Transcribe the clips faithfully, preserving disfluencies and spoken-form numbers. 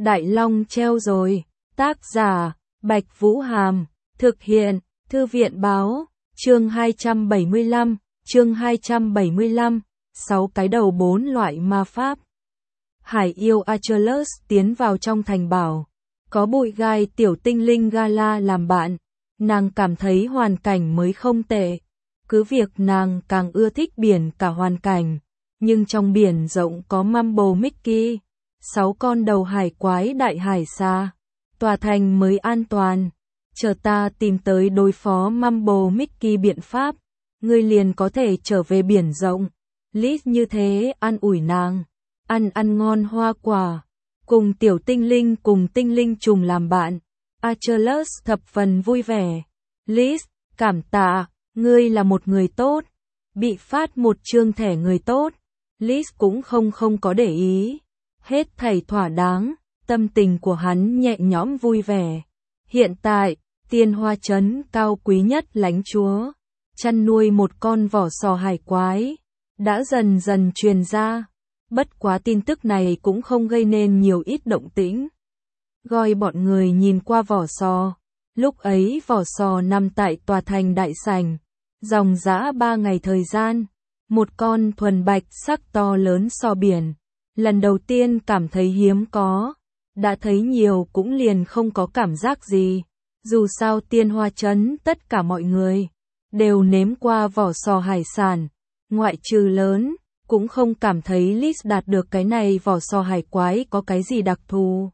Đại Long treo rồi. Tác giả, Bạch Vũ Hàm. Thực hiện, Thư viện Báo. Chương hai trăm bảy mươi lăm, chương hai trăm bảy mươi lăm, sáu cái đầu bốn loại ma pháp. Hải yêu Achilles tiến vào trong thành bảo. Có bụi gai tiểu tinh linh Gala làm bạn. Nàng cảm thấy hoàn cảnh mới không tệ. Cứ việc nàng càng ưa thích biển cả hoàn cảnh. Nhưng trong biển rộng có Mumble Mickey. Sáu con đầu hải quái đại hải xa. Tòa thành mới an toàn. Chờ ta tìm tới đối phó Mumble Mickey biện pháp. Ngươi liền có thể trở về biển rộng. Liz như thế an ủi nàng. Ăn ăn ngon hoa quả. Cùng tiểu tinh linh cùng tinh linh trùng làm bạn. Achilles thập phần vui vẻ. Liz, cảm tạ, ngươi là một người tốt. Bị phát một chương thẻ người tốt. Liz cũng không không có để ý. Hết thảy thỏa đáng, tâm tình của hắn nhẹ nhõm vui vẻ. Hiện tại, Tiên Hoa Trấn cao quý nhất lãnh chúa, chăn nuôi một con vỏ sò hải quái, đã dần dần truyền ra. Bất quá tin tức này cũng không gây nên nhiều ít động tĩnh. Gọi bọn người nhìn qua vỏ sò. Lúc ấy vỏ sò nằm tại tòa thành đại sảnh. Dòng dã ba ngày thời gian. Một con thuần bạch sắc to lớn sò biển. Lần đầu tiên cảm thấy hiếm có. Đã thấy nhiều cũng liền không có cảm giác gì. Dù sao Tiên Hoa Trấn tất cả mọi người đều nếm qua vỏ sò hải sản. Ngoại trừ lớn, cũng không cảm thấy Liz đạt được cái này vỏ sò hải quái có cái gì đặc thù.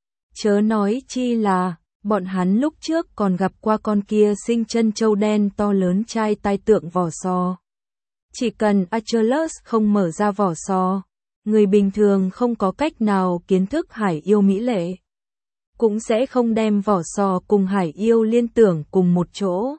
Chớ nói chi là, bọn hắn lúc trước còn gặp qua con kia sinh chân châu đen to lớn trai tai tượng vỏ sò. Chỉ cần Achilles không mở ra vỏ sò, người bình thường không có cách nào kiến thức hải yêu mỹ lệ. Cũng sẽ không đem vỏ sò cùng hải yêu liên tưởng cùng một chỗ.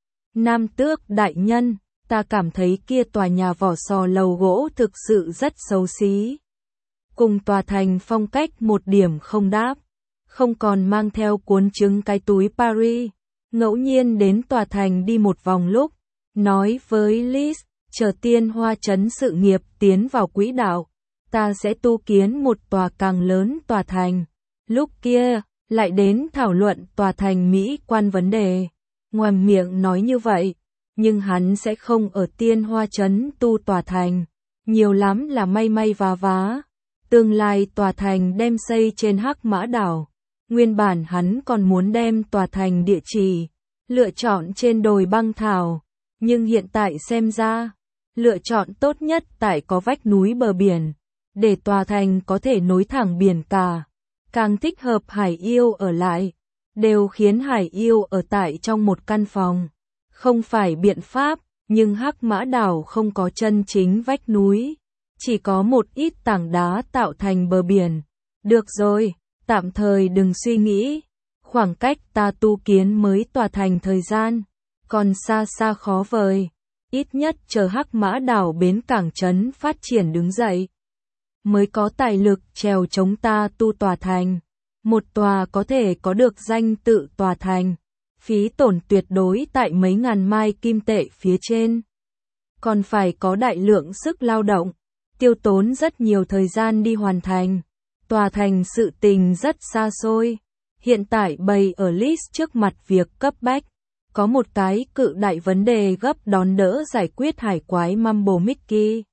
Nam tước đại nhân, ta cảm thấy kia tòa nhà vỏ sò lầu gỗ thực sự rất xấu xí. Cùng tòa thành phong cách một điểm không đáp. Không còn mang theo cuốn trứng cái túi Paris. Ngẫu nhiên đến tòa thành đi một vòng lúc. Nói với Liz, chờ Tiên Hoa Trấn sự nghiệp tiến vào quỹ đạo. Ta sẽ tu kiến một tòa càng lớn tòa thành. Lúc kia, lại đến thảo luận tòa thành Mỹ quan vấn đề. Ngoài miệng nói như vậy, nhưng hắn sẽ không ở Tiên Hoa Trấn tu tòa thành. Nhiều lắm là may may vá vá. Tương lai tòa thành đem xây trên Hắc Mã Đảo. Nguyên bản hắn còn muốn đem tòa thành địa chỉ, lựa chọn trên đồi băng thảo. Nhưng hiện tại xem ra, lựa chọn tốt nhất tại có vách núi bờ biển. Để tòa thành có thể nối thẳng biển cả. Càng thích hợp hải yêu ở lại. Đều khiến hải yêu ở tại trong một căn phòng. Không phải biện pháp, nhưng Hắc Mã Đảo không có chân chính vách núi. Chỉ có một ít tảng đá tạo thành bờ biển. Được rồi, tạm thời đừng suy nghĩ. Khoảng cách ta tu kiến mới tòa thành thời gian. Còn xa xa khó vời. Ít nhất chờ Hắc Mã Đảo bến cảng trấn phát triển đứng dậy. Mới có tài lực trèo chống ta tu tòa thành. Một tòa có thể có được danh tự tòa thành. Phí tổn tuyệt đối tại mấy ngàn mai kim tệ phía trên. Còn phải có đại lượng sức lao động. Tiêu tốn rất nhiều thời gian đi hoàn thành. Tòa thành sự tình rất xa xôi. Hiện tại bày ở Liz trước mặt việc cấp bách. Có một cái cự đại vấn đề gấp đón đỡ giải quyết hải quái Mumble Mickey.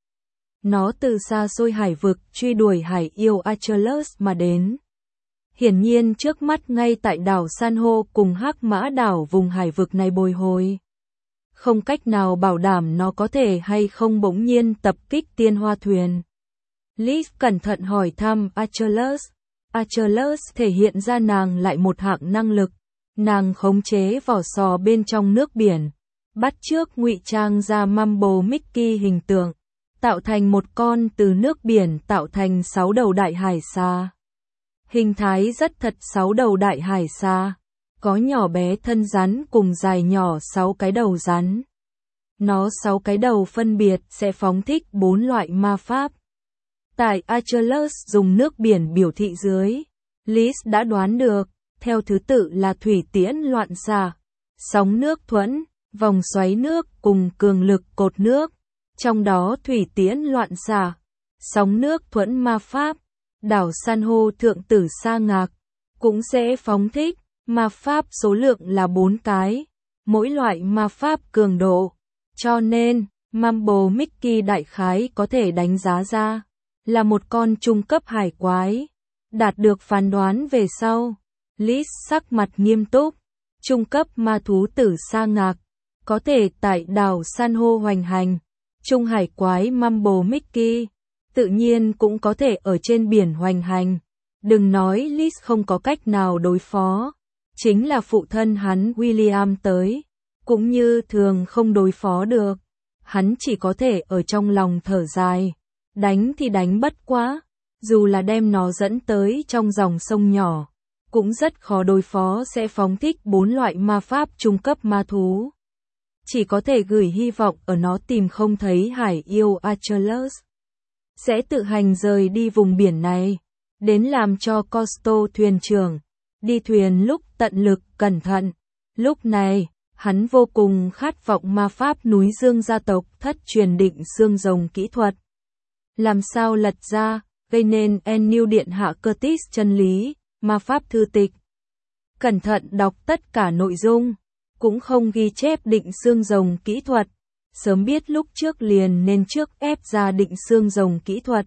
Nó từ xa xôi hải vực truy đuổi hải yêu Achilles mà đến. Hiển nhiên trước mắt ngay tại đảo San hô cùng Hắc Mã Đảo vùng hải vực này bồi hồi. Không cách nào bảo đảm nó có thể hay không bỗng nhiên tập kích Tiên Hoa thuyền. Liz cẩn thận hỏi thăm Achilles. Achilles thể hiện ra nàng lại một hạng năng lực. Nàng khống chế vỏ sò bên trong nước biển. Bắt chước ngụy trang ra Mumble Mickey hình tượng. Tạo thành một con từ nước biển tạo thành sáu đầu đại hải xa. Hình thái rất thật sáu đầu đại hải xa. Có nhỏ bé thân rắn cùng dài nhỏ sáu cái đầu rắn. Nó sáu cái đầu phân biệt sẽ phóng thích bốn loại ma pháp. Tại Achilles dùng nước biển biểu thị dưới. Liz đã đoán được, theo thứ tự là thủy tiễn loạn xạ, sóng nước thuẫn, vòng xoáy nước cùng cường lực cột nước. Trong đó thủy tiễn loạn xạ, sóng nước thuẫn ma pháp, đảo san hô thượng tử sa ngạc cũng sẽ phóng thích ma pháp số lượng là bốn cái, mỗi loại ma pháp cường độ, cho nên Mumble Mickey đại khái có thể đánh giá ra là một con trung cấp hải quái. Đạt được phán đoán về sau, Liz sắc mặt nghiêm túc, trung cấp ma thú tử sa ngạc, có thể tại đảo san hô hoành hành, trung hải quái Mumble Mickey, tự nhiên cũng có thể ở trên biển hoành hành. Đừng nói Liz không có cách nào đối phó, chính là phụ thân hắn William tới, cũng như thường không đối phó được. Hắn chỉ có thể ở trong lòng thở dài, đánh thì đánh bất quá, dù là đem nó dẫn tới trong dòng sông nhỏ, cũng rất khó đối phó sẽ phóng thích bốn loại ma pháp trung cấp ma thú. Chỉ có thể gửi hy vọng ở nó tìm không thấy hải yêu Achilles, sẽ tự hành rời đi vùng biển này, đến làm cho Costo thuyền trưởng, đi thuyền lúc tận lực cẩn thận. Lúc này, hắn vô cùng khát vọng ma pháp núi Dương gia tộc thất truyền định xương rồng kỹ thuật. Làm sao lật ra, gây nên Enniu điện hạ Curtis chân lý, ma pháp thư tịch. Cẩn thận đọc tất cả nội dung, cũng không ghi chép định xương rồng kỹ thuật. Sớm biết lúc trước liền nên trước ép ra định xương rồng kỹ thuật.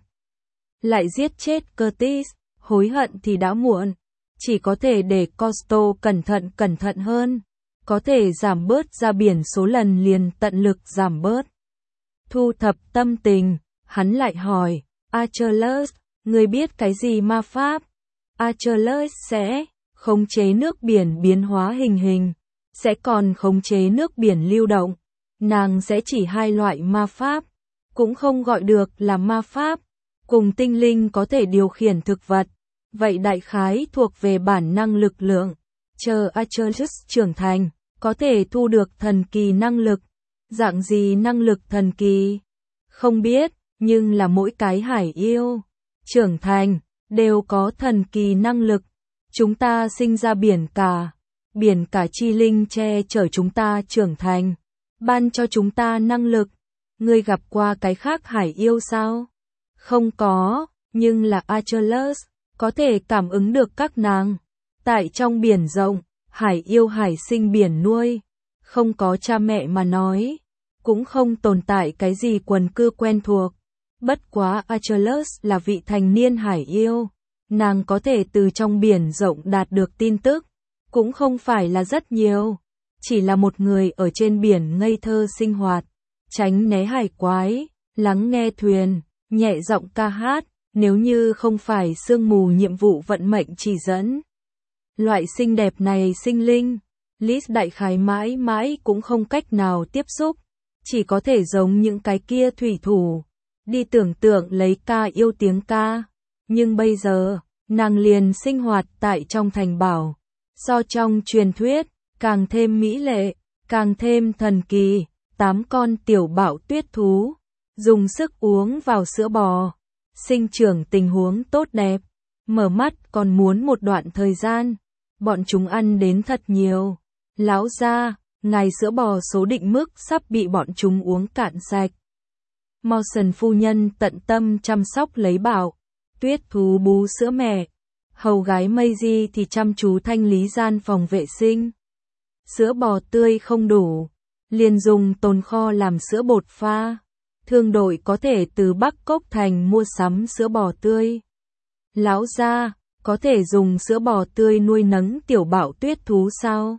Lại giết chết Curtis, hối hận thì đã muộn. Chỉ có thể để Costo cẩn thận cẩn thận hơn. Có thể giảm bớt ra biển số lần liền tận lực giảm bớt. Thu thập tâm tình, hắn lại hỏi, Achilles, ngươi biết cái gì ma pháp? Achilles sẽ khống chế nước biển biến hóa hình hình, sẽ còn khống chế nước biển lưu động. Nàng sẽ chỉ hai loại ma pháp, cũng không gọi được là ma pháp, cùng tinh linh có thể điều khiển thực vật, vậy đại khái thuộc về bản năng lực lượng. Chờ Achilles trưởng thành, có thể thu được thần kỳ năng lực. Dạng gì năng lực thần kỳ? Không biết, nhưng là mỗi cái hải yêu trưởng thành đều có thần kỳ năng lực. Chúng ta sinh ra biển cả, biển cả chi linh che chở chúng ta trưởng thành, ban cho chúng ta năng lực. Ngươi gặp qua cái khác hải yêu sao? Không có, nhưng là Achilles có thể cảm ứng được các nàng. Tại trong biển rộng, hải yêu hải sinh biển nuôi, không có cha mẹ mà nói, cũng không tồn tại cái gì quần cư quen thuộc. Bất quá Achilles là vị thành niên hải yêu, nàng có thể từ trong biển rộng đạt được tin tức, cũng không phải là rất nhiều, chỉ là một người ở trên biển ngây thơ sinh hoạt, tránh né hải quái, lắng nghe thuyền, nhẹ giọng ca hát, nếu như không phải sương mù nhiệm vụ vận mệnh chỉ dẫn. Loại xinh đẹp này sinh linh, Liz đại khái mãi mãi cũng không cách nào tiếp xúc, chỉ có thể giống những cái kia thủy thủ, đi tưởng tượng lấy ca yêu tiếng ca. Nhưng bây giờ, nàng liền sinh hoạt tại trong thành bảo, so trong truyền thuyết, càng thêm mỹ lệ, càng thêm thần kỳ. Tám con tiểu bạo tuyết thú, dùng sức uống vào sữa bò, sinh trưởng tình huống tốt đẹp, mở mắt còn muốn một đoạn thời gian, bọn chúng ăn đến thật nhiều. Lão gia, ngài sữa bò số định mức sắp bị bọn chúng uống cạn sạch. Mawson phu nhân tận tâm chăm sóc lấy bảo, tuyết thú bú sữa mẹ, hầu gái Maisie thì chăm chú thanh lý gian phòng vệ sinh. Sữa bò tươi không đủ, liền dùng tồn kho làm sữa bột pha. Thương đội có thể từ Bắc Cốc Thành mua sắm sữa bò tươi. Lão gia, có thể dùng sữa bò tươi nuôi nấng tiểu bạo tuyết thú sao?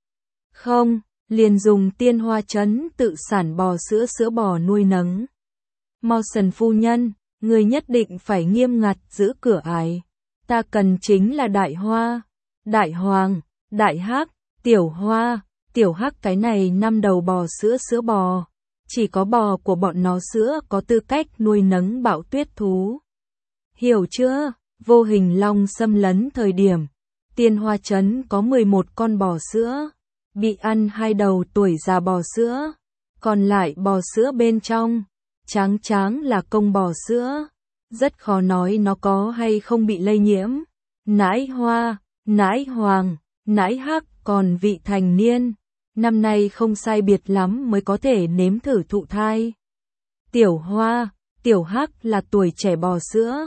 Không, liền dùng Tiên Hoa Trấn tự sản bò sữa sữa bò nuôi nấng. Mawson phu nhân, người nhất định phải nghiêm ngặt giữ cửa ải. Ta cần chính là đại hoa, đại hoàng, đại hắc, tiểu hoa, tiểu hắc, cái này năm đầu bò sữa sữa bò. Chỉ có bò của bọn nó sữa có tư cách nuôi nấng bạo tuyết thú. Hiểu chưa? Vô hình long xâm lấn thời điểm, Tiên Hoa Trấn có mười một con bò sữa, bị ăn hai đầu tuổi già bò sữa, còn lại bò sữa bên trong, tráng tráng là công bò sữa. Rất khó nói nó có hay không bị lây nhiễm. Nãi hoa, nãi hoàng, nãi hắc còn vị thành niên, năm nay không sai biệt lắm mới có thể nếm thử thụ thai. Tiểu hoa, tiểu hắc là tuổi trẻ bò sữa,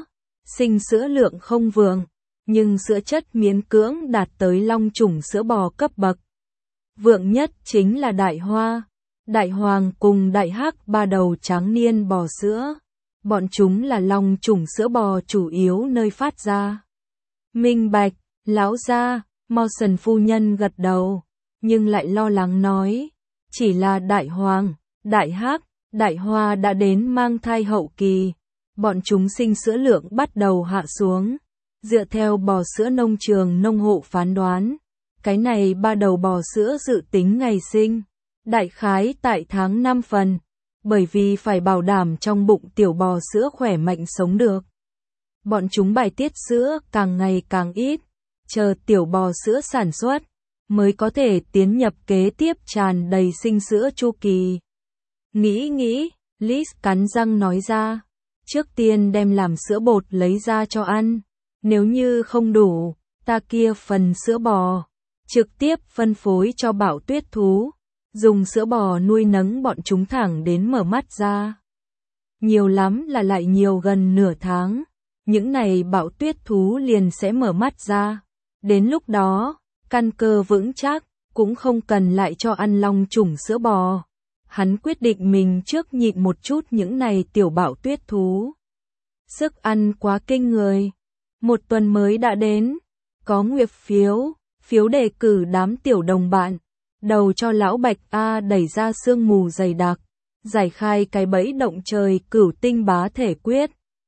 sinh sữa lượng không vượng, nhưng sữa chất miễn cưỡng đạt tới long chủng sữa bò cấp bậc. Vượng nhất chính là Đại Hoa, Đại Hoàng cùng Đại Hắc ba đầu tráng niên bò sữa. Bọn chúng là long chủng sữa bò chủ yếu nơi phát ra. Minh bạch, lão gia, Mawson phu nhân gật đầu, nhưng lại lo lắng nói, chỉ là Đại Hoàng, Đại Hắc, Đại Hoa đã đến mang thai hậu kỳ, bọn chúng sinh sữa lượng bắt đầu hạ xuống. Dựa theo bò sữa nông trường nông hộ phán đoán, cái này ba đầu bò sữa dự tính ngày sinh, đại khái tại tháng năm phần, bởi vì phải bảo đảm trong bụng tiểu bò sữa khỏe mạnh sống được. Bọn chúng bài tiết sữa càng ngày càng ít, chờ tiểu bò sữa sản xuất, mới có thể tiến nhập kế tiếp tràn đầy sinh sữa chu kỳ. Nghĩ nghĩ, Liz cắn răng nói ra, trước tiên đem làm sữa bột lấy ra cho ăn, nếu như không đủ, ta kia phần sữa bò, trực tiếp phân phối cho Bảo Tuyết thú, dùng sữa bò nuôi nấng bọn chúng thẳng đến mở mắt ra. Nhiều lắm là lại nhiều gần nửa tháng, những này Bảo Tuyết thú liền sẽ mở mắt ra. Đến lúc đó, căn cơ vững chắc, cũng không cần lại cho ăn long chủng sữa bò. Hắn quyết định mình trước nhịn một chút những này tiểu Bảo Tuyết thú. Sức ăn quá kinh người. Một tuần mới đã đến, có nguyệt phiếu, phiếu đề cử đám tiểu đồng bạn, đầu cho lão Bạch A đẩy ra sương mù dày đặc, giải khai cái bẫy động trời cửu tinh bá thể quyết,